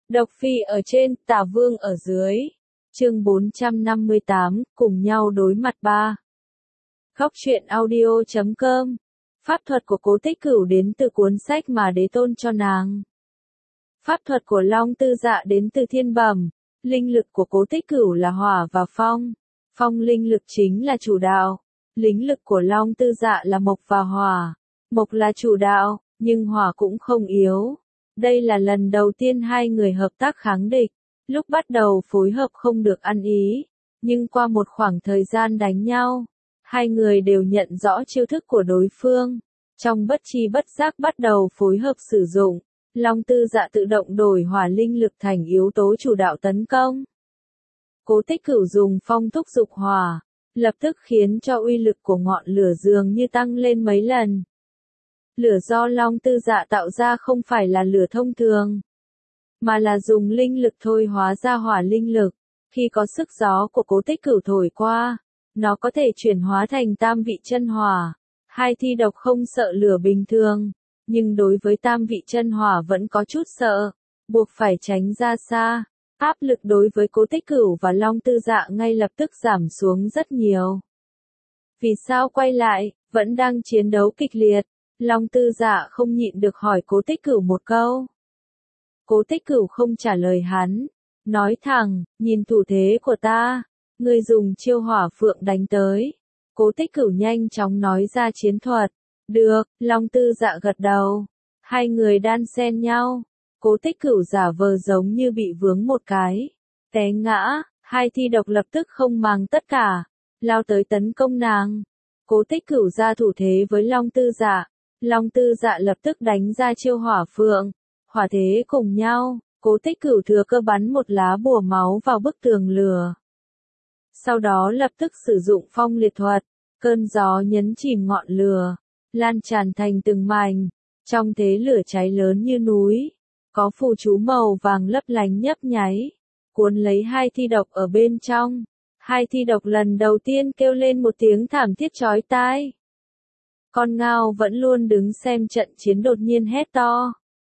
Độc Phi ở trên, Tả Vương ở dưới. Chương 458, cùng nhau đối mặt 3. Góc truyện audio.com. Pháp thuật của Cố Tích Cửu đến từ cuốn sách mà đế tôn cho nàng. Pháp thuật của Long Tư Dạ đến từ thiên bẩm. Linh lực của Cố Tích Cửu là hỏa và phong. Phong linh lực chính là chủ đạo. Linh lực của Long Tư Dạ là mộc và hỏa. Mộc là chủ đạo, nhưng hỏa cũng không yếu. Đây là lần đầu tiên hai người hợp tác kháng địch. Lúc bắt đầu phối hợp không được ăn ý, nhưng qua một khoảng thời gian đánh nhau, hai người đều nhận rõ chiêu thức của đối phương. Trong bất tri bất giác bắt đầu phối hợp sử dụng, Long Tư Dạ tự động đổi hỏa linh lực thành yếu tố chủ đạo tấn công. Cố Tích Cửu dùng phong thúc dục hỏa, lập tức khiến cho uy lực của ngọn lửa dường như tăng lên mấy lần. Lửa do Long Tư Dạ tạo ra không phải là lửa thông thường, mà là dùng linh lực thôi hóa ra hỏa linh lực. Khi có sức gió của Cố Tích Cửu thổi qua, nó có thể chuyển hóa thành tam vị chân hỏa. Hai thi độc không sợ lửa bình thường, nhưng đối với tam vị chân hỏa vẫn có chút sợ, buộc phải tránh ra xa. Áp lực đối với Cố Tích Cửu và Long Tư Dạ ngay lập tức giảm xuống rất nhiều. Vì sao quay lại, vẫn đang chiến đấu kịch liệt? Long Tư Dạ không nhịn được hỏi Cố Tích Cửu một câu. Cố Tích Cửu không trả lời hắn, nói thẳng, nhìn thủ thế của ta, ngươi dùng chiêu hỏa phượng đánh tới. Cố Tích Cửu nhanh chóng nói ra chiến thuật. Được, Long Tư Dạ gật đầu. Hai người đan xen nhau. Cố Tích Cửu giả vờ giống như bị vướng một cái, té ngã. Hai thi độc lập tức không màng tất cả, lao tới tấn công nàng. Cố Tích Cửu ra thủ thế với Long Tư Dạ. Long Tư Dạ lập tức đánh ra chiêu hỏa phượng. Hỏa thế cùng nhau, Cố Tích Cửu thừa cơ bắn một lá bùa máu vào bức tường lửa. Sau đó lập tức sử dụng phong liệt thuật, cơn gió nhấn chìm ngọn lửa, lan tràn thành từng mảnh. Trong thế lửa cháy lớn như núi, có phù chú màu vàng lấp lánh nhấp nháy, cuốn lấy hai thi độc ở bên trong. Hai thi độc lần đầu tiên kêu lên một tiếng thảm thiết chói tai. Con ngao vẫn luôn đứng xem trận chiến đột nhiên hét to.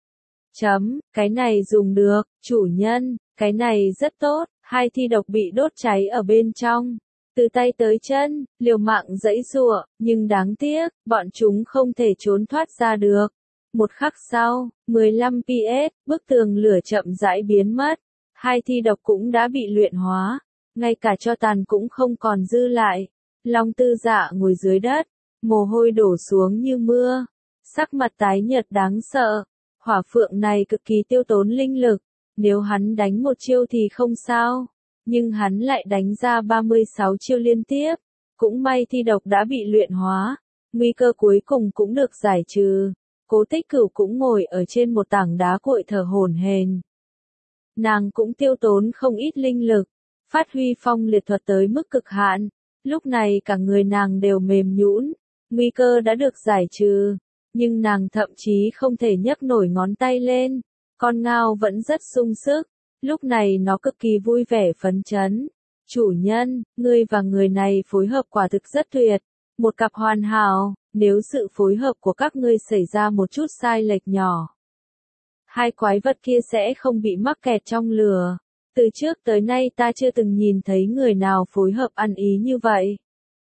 Cái này dùng được, chủ nhân, cái này rất tốt. Hai thi độc bị đốt cháy ở bên trong, từ tay tới chân, liều mạng giãy giụa, nhưng đáng tiếc, bọn chúng không thể trốn thoát ra được. Một khắc sau, 15 PS, bức tường lửa chậm rãi biến mất. Hai thi độc cũng đã bị luyện hóa, ngay cả tro tàn cũng không còn dư lại. Long Tư Dạ ngồi dưới đất, mồ hôi đổ xuống như mưa, sắc mặt tái nhợt đáng sợ. Hỏa phượng này cực kỳ tiêu tốn linh lực, nếu hắn đánh một chiêu thì không sao, nhưng hắn lại đánh ra 36 chiêu liên tiếp. Cũng may thi độc đã bị luyện hóa, nguy cơ cuối cùng cũng được giải trừ. Cố Tích Cửu cũng ngồi ở trên một tảng đá cuội thở hổn hển. Nàng cũng tiêu tốn không ít linh lực, phát huy phong liệt thuật tới mức cực hạn. Lúc này cả người nàng đều mềm nhũn, nguy cơ đã được giải trừ, nhưng nàng thậm chí không thể nhấc nổi ngón tay lên. Con ngao vẫn rất sung sức, lúc này nó cực kỳ vui vẻ phấn chấn. Chủ nhân, ngươi và người này phối hợp quả thực rất tuyệt, một cặp hoàn hảo. Nếu sự phối hợp của các ngươi xảy ra một chút sai lệch nhỏ, hai quái vật kia sẽ không bị mắc kẹt trong lửa. Từ trước tới nay ta chưa từng nhìn thấy người nào phối hợp ăn ý như vậy.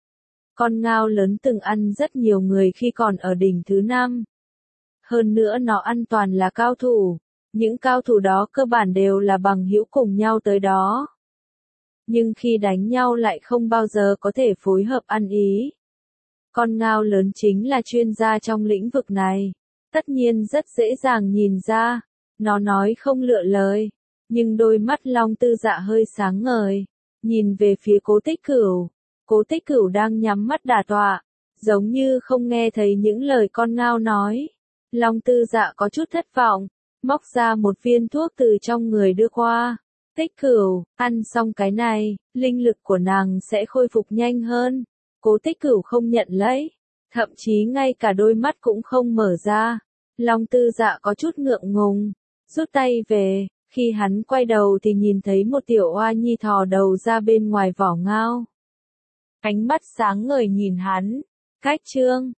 Con ngao lớn từng ăn rất nhiều người khi còn ở đỉnh thứ 5. Hơn nữa nó ăn toàn là cao thủ. Những cao thủ đó cơ bản đều là bằng hữu cùng nhau tới đó. Nhưng khi đánh nhau lại không bao giờ có thể phối hợp ăn ý. Con ngao lớn chính là chuyên gia trong lĩnh vực này. Tất nhiên rất dễ dàng nhìn ra. Nó nói không lựa lời. Nhưng đôi mắt Long Tư Dạ hơi sáng ngời. Nhìn về phía Cố Tích Cửu. Cố Tích Cửu đang nhắm mắt đả tọa, giống như không nghe thấy những lời con ngao nói. Long Tư Dạ có chút thất vọng, móc ra một viên thuốc từ trong người đưa qua. Tích Cửu, ăn xong cái này, linh lực của nàng sẽ khôi phục nhanh hơn. Cố Tích Cửu không nhận lấy, thậm chí ngay cả đôi mắt cũng không mở ra. Long Tư Dạ có chút ngượng ngùng, rút tay về. Khi hắn quay đầu thì nhìn thấy một tiểu oa nhi thò đầu ra bên ngoài vỏ ngao. Ánh mắt sáng ngời nhìn hắn. Cách chương